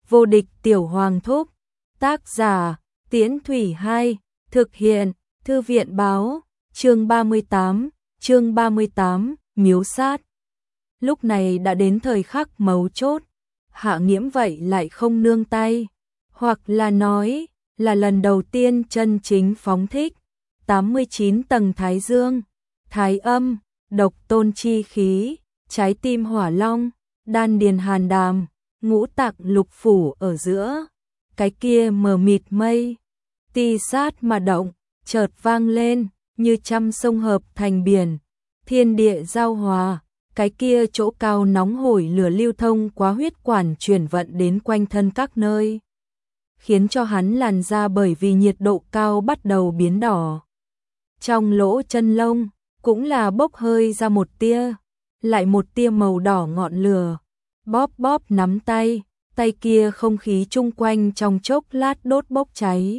Vô địch tiểu hoàng thúc. Tác giả, Tiễn Thủy 2, thực hiện, Thư viện báo, chương 38, miếu sát. Lúc này đã đến thời khắc mấu chốt, Hạ Nghiễm vậy lại không nương tay, hoặc là nói, là lần đầu tiên chân chính phóng thích 89 tầng thái dương, thái âm, độc tôn chi khí, trái tim hỏa long, đan điền hàn đàm, ngũ tạng lục phủ ở giữa, cái kia mờ mịt mây, ti sát mà động, chợt vang lên, như trăm sông hợp thành biển, thiên địa giao hòa, cái kia chỗ cao nóng hổi lửa lưu thông quá huyết quản chuyển vận đến quanh thân các nơi, khiến cho hắn làn da bởi vì nhiệt độ cao bắt đầu biến đỏ. Trong lỗ chân lông, cũng là bốc hơi ra một tia, lại một tia màu đỏ ngọn lửa, bóp bóp nắm tay, tay kia không khí chung quanh trong chốc lát đốt bốc cháy.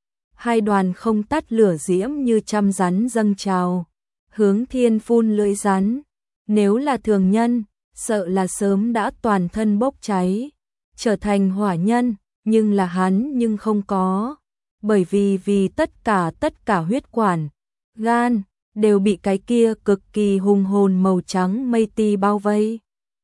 Hai đoàn không tắt lửa diễm như trăm rắn dâng trào, hướng thiên phun lưỡi rắn, nếu là thường nhân, sợ là sớm đã toàn thân bốc cháy, trở thành hỏa nhân, nhưng là hắn nhưng không có, bởi vì tất cả huyết quản, gan, đều bị cái kia cực kỳ hùng hồn màu trắng mây ti bao vây.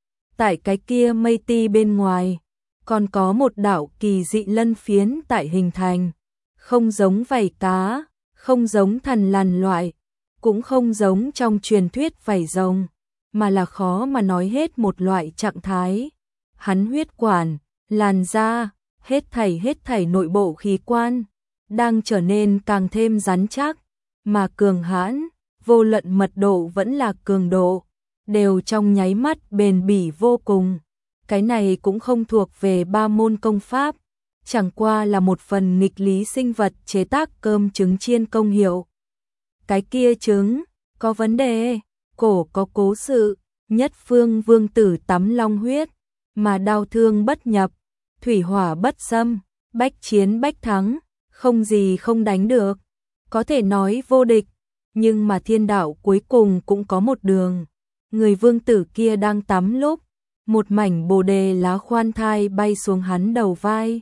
Tại cái kia mây ti bên ngoài, còn có một đạo kỳ dị lân phiến tại hình thành, không giống vảy cá, không giống thần lằn loại, cũng không giống trong truyền thuyết vảy rồng, mà là khó mà nói hết một loại trạng thái. Hắn huyết quản, làn da, hết thảy nội bộ khí quan, đang trở nên càng thêm rắn chắc, mà cường hãn, vô luận mật độ vẫn là cường độ, đều trong nháy mắt bền bỉ vô cùng. Cái này cũng không thuộc về ba môn công pháp, chẳng qua là một phần nghịch lý sinh vật chế tác cơm trứng chiên công hiệu. Cái kia trứng, có vấn đề, cổ có cố sự, nhất phương vương tử tắm long huyết, mà đao thương bất nhập, thủy hỏa bất xâm, bách chiến bách thắng, không gì không đánh được, có thể nói vô địch, nhưng mà thiên đạo cuối cùng cũng có một đường. Người vương tử kia đang tắm lúc, một mảnh bồ đề lá khoan thai bay xuống hắn đầu vai,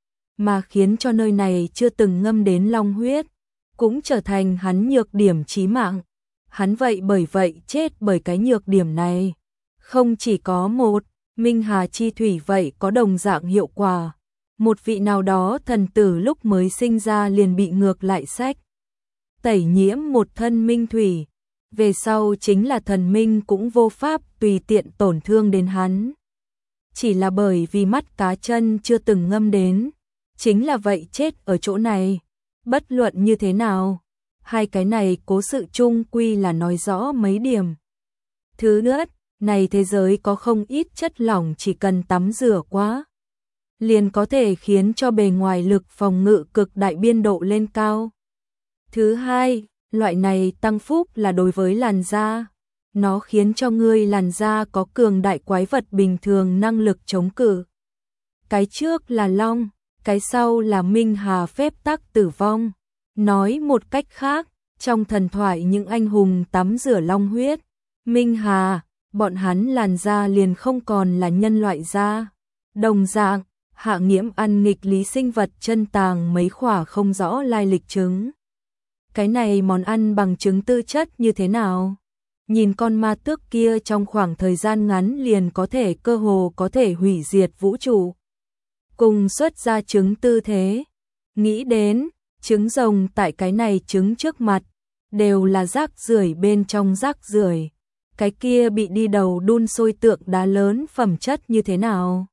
mà khiến cho nơi này chưa từng ngâm đến long huyết, cũng trở thành hắn nhược điểm chí mạng. Hắn vậy bởi vậy chết bởi cái nhược điểm này. Không chỉ có một, Minh Hà chi thủy vậy có đồng dạng hiệu quả. Một vị nào đó thần tử lúc mới sinh ra liền bị ngược lại sách tẩy nhiễm một thân minh thủy, về sau chính là thần minh cũng vô pháp tùy tiện tổn thương đến hắn. Chỉ là bởi vì mắt cá chân chưa từng ngâm đến, chính là vậy chết ở chỗ này. Bất luận như thế nào, hai cái này cố sự chung quy là nói rõ mấy điểm. Thứ nhất, này thế giới có không ít chất lỏng chỉ cần tắm rửa quá, liền có thể khiến cho bề ngoài lực phòng ngự cực đại biên độ lên cao. Thứ hai, loại này tăng phúc là đối với làn da, nó khiến cho ngươi làn da có cường đại quái vật bình thường năng lực chống cự. Cái trước là long, cái sau là Minh Hà phép tắc tử vong. Nói một cách khác, trong thần thoại những anh hùng tắm rửa long huyết, Minh Hà, bọn hắn làn da liền không còn là nhân loại da. Đồng dạng, Hạ Nghiễm ăn nghịch lý sinh vật chân tàng mấy khỏa không rõ lai lịch trứng. Cái này món ăn bằng trứng tư chất như thế nào? Nhìn con ma tước kia trong khoảng thời gian ngắn liền có thể cơ hồ có thể hủy diệt vũ trụ. Cùng xuất ra trứng tư thế. Nghĩ đến, trứng rồng tại cái này trứng trước mặt, đều là rác rưởi bên trong rác rưởi. Cái kia bị đi đầu đun sôi tượng đá lớn phẩm chất như thế nào?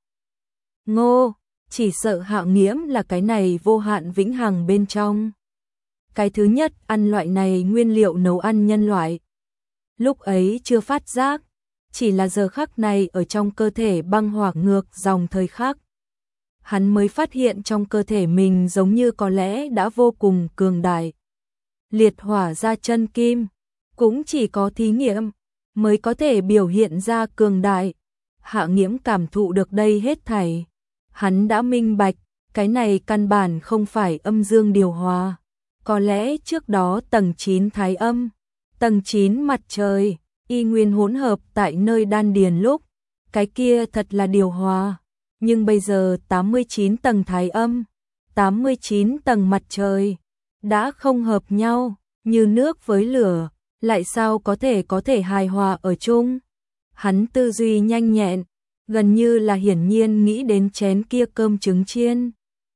Ngô, chỉ sợ Hạ Nghiễm là cái này vô hạn vĩnh hằng bên trong. Cái thứ nhất ăn loại này nguyên liệu nấu ăn nhân loại. Lúc ấy chưa phát giác, chỉ là giờ khắc này ở trong cơ thể băng hỏa ngược dòng thời khắc. Hắn mới phát hiện trong cơ thể mình giống như có lẽ đã vô cùng cường đại. Liệt hỏa ra chân kim, cũng chỉ có thí nghiệm mới có thể biểu hiện ra cường đại. Hạ Nghiễm cảm thụ được đây hết thảy. Hắn đã minh bạch, cái này căn bản không phải âm dương điều hòa. Có lẽ trước đó tầng 9 thái âm, tầng 9 mặt trời, y nguyên hỗn hợp tại nơi đan điền lúc, cái kia thật là điều hòa. Nhưng bây giờ 89 tầng thái âm, 89 tầng mặt trời đã không hợp nhau, như nước với lửa, lại sao có thể hài hòa ở chung. Hắn tư duy nhanh nhẹn, gần như là hiển nhiên nghĩ đến chén kia cơm trứng chiên.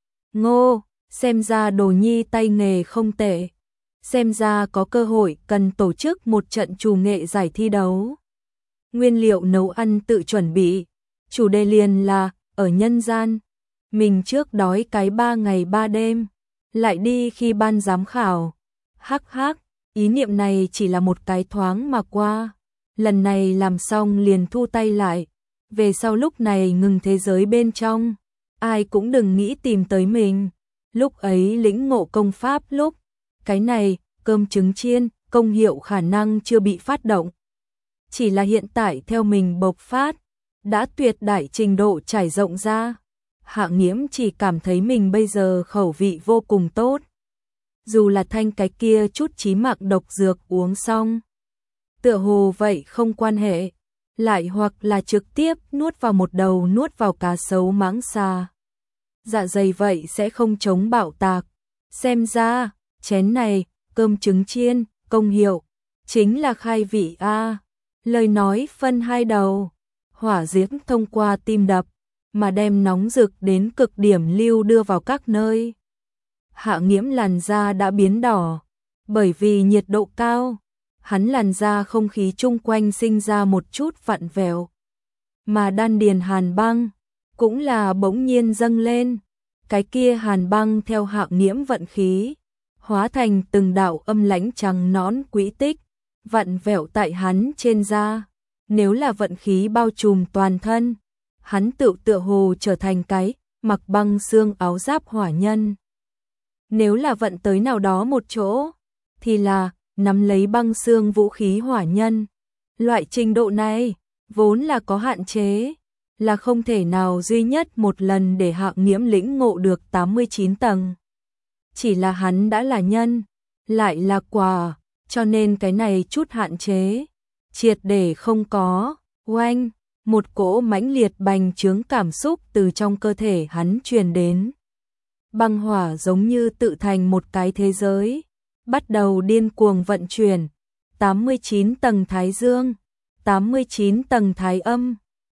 Ngô, xem ra Đồ Nhi tay nghề không tệ, xem ra có cơ hội cần tổ chức một trận trù nghệ giải thi đấu. Nguyên liệu nấu ăn tự chuẩn bị, chủ đề liền là ở nhân gian. Mình trước đói cái 3 ngày 3 đêm, lại đi khi ban giám khảo. Hắc hắc, ý niệm này chỉ là một cái thoáng mà qua. Lần này làm xong liền thu tay lại. Về sau lúc này ngừng thế giới bên trong, ai cũng đừng nghĩ tìm tới mình. Lúc ấy lĩnh ngộ công pháp lúc, cái này, cơm trứng chiên, công hiệu khả năng chưa bị phát động. Chỉ là hiện tại theo mình bộc phát, đã tuyệt đại trình độ trải rộng ra. Hạ Nghiễm chỉ cảm thấy mình bây giờ khẩu vị vô cùng tốt. Dù là thanh cái kia chút chí mạng độc dược uống xong, tựa hồ vậy không quan hệ, lại hoặc là trực tiếp nuốt vào một đầu nuốt vào cá sấu mãng xà. Dạ dày vậy sẽ không chống bạo tạc. Xem ra, chén này, cơm trứng chiên, công hiệu, chính là khai vị a. Lời nói phân hai đầu, hỏa diễm thông qua tim đập, mà đem nóng rực đến cực điểm lưu đưa vào các nơi. Hạ Nghiễm làn da đã biến đỏ, bởi vì nhiệt độ cao, hắn làn da không khí chung quanh sinh ra một chút vặn vẹo. Mà đan điền hàn băng, cũng là bỗng nhiên dâng lên, cái kia hàn băng theo Hạ Nghiễm vận khí, hóa thành từng đạo âm lãnh trắng nõn quỹ tích, vặn vẹo tại hắn trên da. Nếu là vận khí bao trùm toàn thân, hắn tựa hồ trở thành cái mặc băng xương áo giáp hỏa nhân. Nếu là vận tới nào đó một chỗ, thì là nắm lấy băng xương vũ khí hỏa nhân. Loại trình độ này vốn là có hạn chế, là không thể nào duy nhất một lần để Hạ Nghiễm lĩnh ngộ được 89 tầng. Chỉ là hắn đã là nhân, lại là quả, cho nên cái này chút hạn chế triệt để không có. Oanh, một cỗ mãnh liệt bành trướng cảm xúc từ trong cơ thể hắn truyền đến. Băng hỏa giống như tự thành một cái thế giới, bắt đầu điên cuồng vận chuyển. 89 tầng thái dương, 89 tầng thái âm,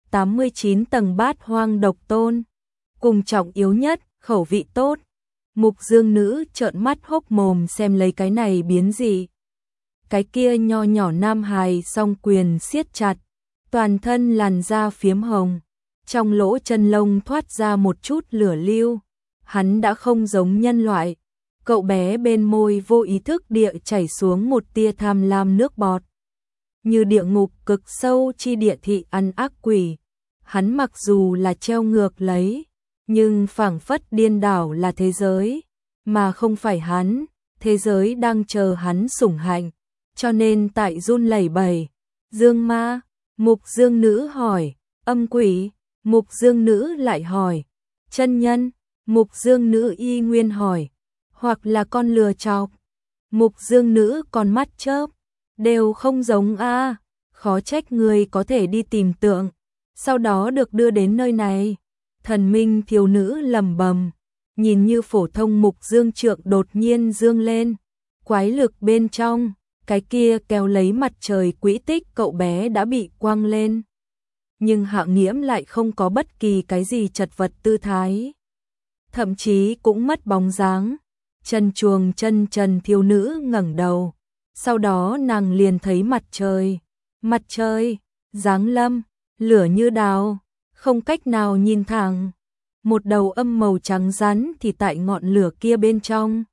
89 tầng bát hoang độc tôn. Cùng trọng yếu nhất, khẩu vị tốt. Mục Dương nữ trợn mắt hốc mồm xem lấy cái này biến dị. Cái kia nho nhỏ nam hài song quyền siết chặt, toàn thân làn da phiếm hồng, trong lỗ chân lông thoát ra một chút lửa lưu. Hắn đã không giống nhân loại. Cậu bé bên môi vô ý thức địa chảy xuống một tia tham lam nước bọt. Như địa ngục cực sâu chi địa thị ăn ác quỷ. Hắn mặc dù là treo ngược lấy, nhưng phảng phất điên đảo là thế giới, mà không phải hắn. Thế giới đang chờ hắn sủng hạnh, cho nên tại run lẩy bẩy. Dương ma, Mục Dương nữ hỏi. Âm quỷ, Mục Dương nữ lại hỏi. Chân nhân, Mục Dương nữ y nguyên hỏi. Hoặc là con lừa chọc. Mục Dương nữ con mắt chớp. Đều không giống a. Khó trách người có thể đi tìm tượng, sau đó được đưa đến nơi này. Thần minh thiếu nữ lẩm bẩm, nhìn như phổ thông Mục Dương trượng đột nhiên dương lên. Quái lực bên trong, cái kia kéo lấy mặt trời quỹ tích cậu bé đã bị quăng lên. Nhưng Hạ Nghiễm lại không có bất kỳ cái gì chật vật tư thái, thậm chí cũng mất bóng dáng. Chân chuồng chân trần thiếu nữ ngẩng đầu, sau đó nàng liền thấy mặt trời. Mặt trời giáng lâm, lửa như đào, không cách nào nhìn thẳng. Một đầu âm màu trắng rắn thì tại ngọn lửa kia bên trong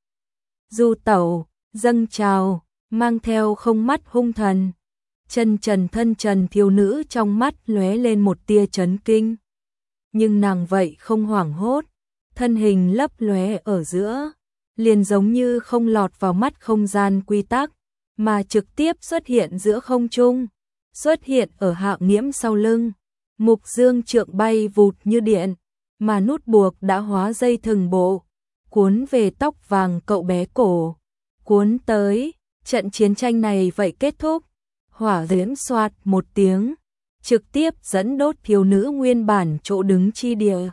du tẩu, dâng trào, mang theo không mắt hung thần. Chân trần thân trần thiếu nữ trong mắt lóe lên một tia chấn kinh, nhưng nàng vậy không hoảng hốt, thân hình lấp lóe ở giữa, liền giống như không lọt vào mắt không gian quy tắc, mà trực tiếp xuất hiện giữa không trung, xuất hiện ở Hạ Nghiễm sau lưng. Mục Dương trượng bay vụt như điện, mà nút buộc đã hóa dây thừng bộ, cuốn về tóc vàng cậu bé cổ, cuốn tới. Trận chiến tranh này vậy kết thúc, hỏa diễm xoạt một tiếng, trực tiếp dẫn đốt thiếu nữ nguyên bản chỗ đứng chi địa.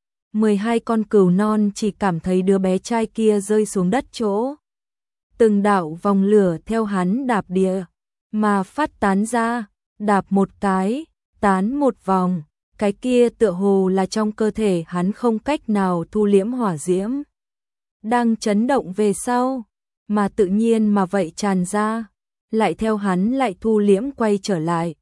12 con cừu non chỉ cảm thấy đứa bé trai kia rơi xuống đất chỗ. Từng đạo vòng lửa theo hắn đạp địa mà phát tán ra, đạp một cái, tán một vòng, cái kia tựa hồ là trong cơ thể hắn không cách nào thu liễm hỏa diễm. Đang chấn động về sau, mà tự nhiên mà vậy tràn ra, lại theo hắn lại thu liễm quay trở lại.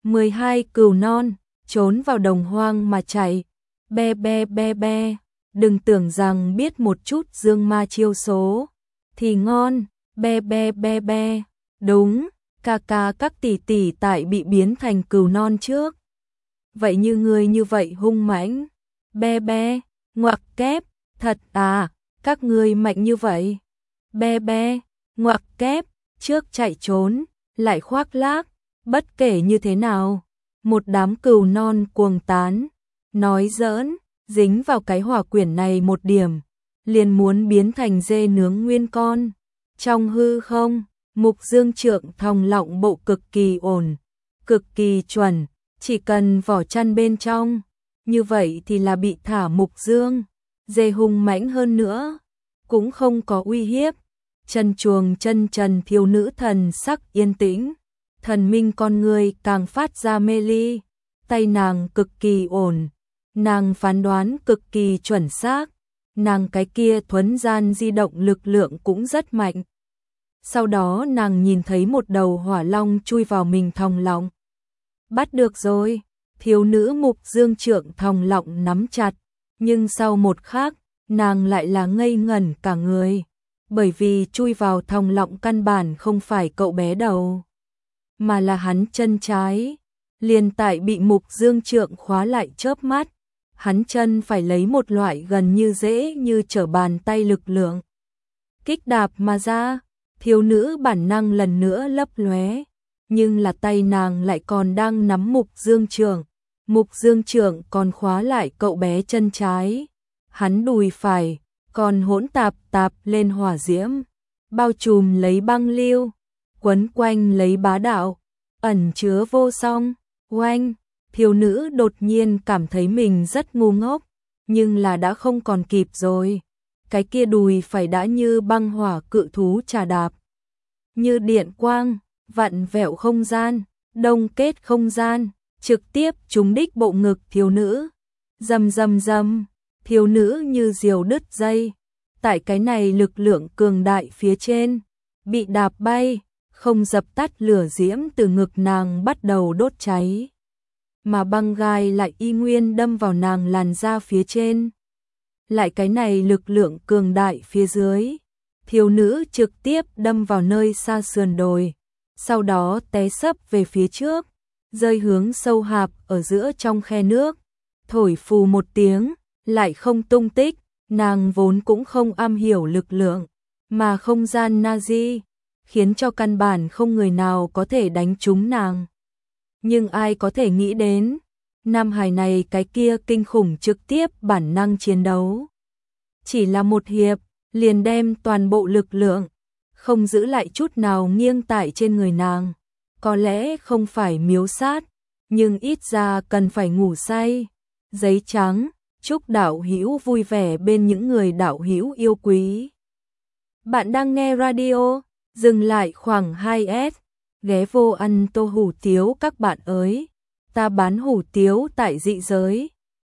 12 cừu non, trốn vào đồng hoang mà chạy, be be be be, đừng tưởng rằng biết một chút dương ma chiêu số, thì ngon, be be be be, đúng, ca ca các tỷ tỷ tại bị biến thành cừu non trước. Vậy như người như vậy hung mãnh, be be, ngoặc kép, thật à, các ngươi mạnh như vậy, be be, ngoặc kép, trước chạy trốn, lại khoác lác, bất kể như thế nào, một đám cừu non cuồng tán, nói giỡn, dính vào cái hỏa quyển này một điểm, liền muốn biến thành dê nướng nguyên con. Trong hư không, Mục Dương Trượng thòng lọng bộ cực kỳ ổn, cực kỳ chuẩn, chỉ cần vỏ chăn bên trong, như vậy thì là bị thả Mục Dương, dê hung mãnh hơn nữa, cũng không có uy hiếp. Chân chuồng chân trần thiếu nữ thần sắc yên tĩnh, thần minh con người càng phát ra mê ly, tay nàng cực kỳ ổn, nàng phán đoán cực kỳ chuẩn xác, nàng cái kia thuấn gian di động lực lượng cũng rất mạnh. Sau đó nàng nhìn thấy một đầu hỏa long chui vào mình thòng lọng. Bắt được rồi, thiếu nữ Mục Dương Trượng thòng lọng nắm chặt, nhưng sau một khắc, nàng lại là ngây ngẩn cả người, bởi vì chui vào thòng lọng căn bản không phải cậu bé đầu, mà là hắn chân trái. Liền tại bị Mục Dương Trượng khóa lại chớp mắt, hắn chân phải lấy một loại gần như dễ như trở bàn tay lực lượng kích đạp mà ra. Thiếu nữ bản năng lần nữa lấp lóe, nhưng là tay nàng lại còn đang nắm Mục Dương Trượng. Mục Dương Trượng còn khóa lại cậu bé chân trái, hắn đùi phải còn hỗn tạp tạp lên hỏa diễm, bao trùm lấy băng lưu, quấn quanh lấy bá đạo, ẩn chứa vô song. Oanh, thiếu nữ đột nhiên cảm thấy mình rất ngu ngốc, nhưng là đã không còn kịp rồi. Cái kia đùi phải đã như băng hỏa cự thú trà đạp, như điện quang, vặn vẹo không gian, đông kết không gian, trực tiếp trúng đích bộ ngực thiếu nữ. Rầm rầm rầm, thiếu nữ như diều đứt dây, tại cái này lực lượng cường đại phía trên, bị đạp bay, không dập tắt lửa diễm từ ngực nàng bắt đầu đốt cháy, mà băng gai lại y nguyên đâm vào nàng làn da phía trên. Lại cái này lực lượng cường đại phía dưới, thiếu nữ trực tiếp đâm vào nơi xa sườn đồi, sau đó té sấp về phía trước, rơi hướng sâu hạp ở giữa trong khe nước, thổi phù một tiếng, lại không tung tích. Nàng vốn cũng không am hiểu lực lượng, mà không gian Nazi, khiến cho căn bản không người nào có thể đánh trúng nàng. Nhưng ai có thể nghĩ đến, nam hài này cái kia kinh khủng trực tiếp bản năng chiến đấu. Chỉ là một hiệp, liền đem toàn bộ lực lượng, không giữ lại chút nào nghiêng tại trên người nàng. Có lẽ không phải miếu sát, nhưng ít ra cần phải ngủ say. Giấy trắng, chúc đạo hữu vui vẻ bên những người đạo hữu yêu quý. Bạn đang nghe radio, dừng lại khoảng 2S, ghé vô ăn tô hủ tiếu các bạn ơi. Ta bán hủ tiếu tại dị giới,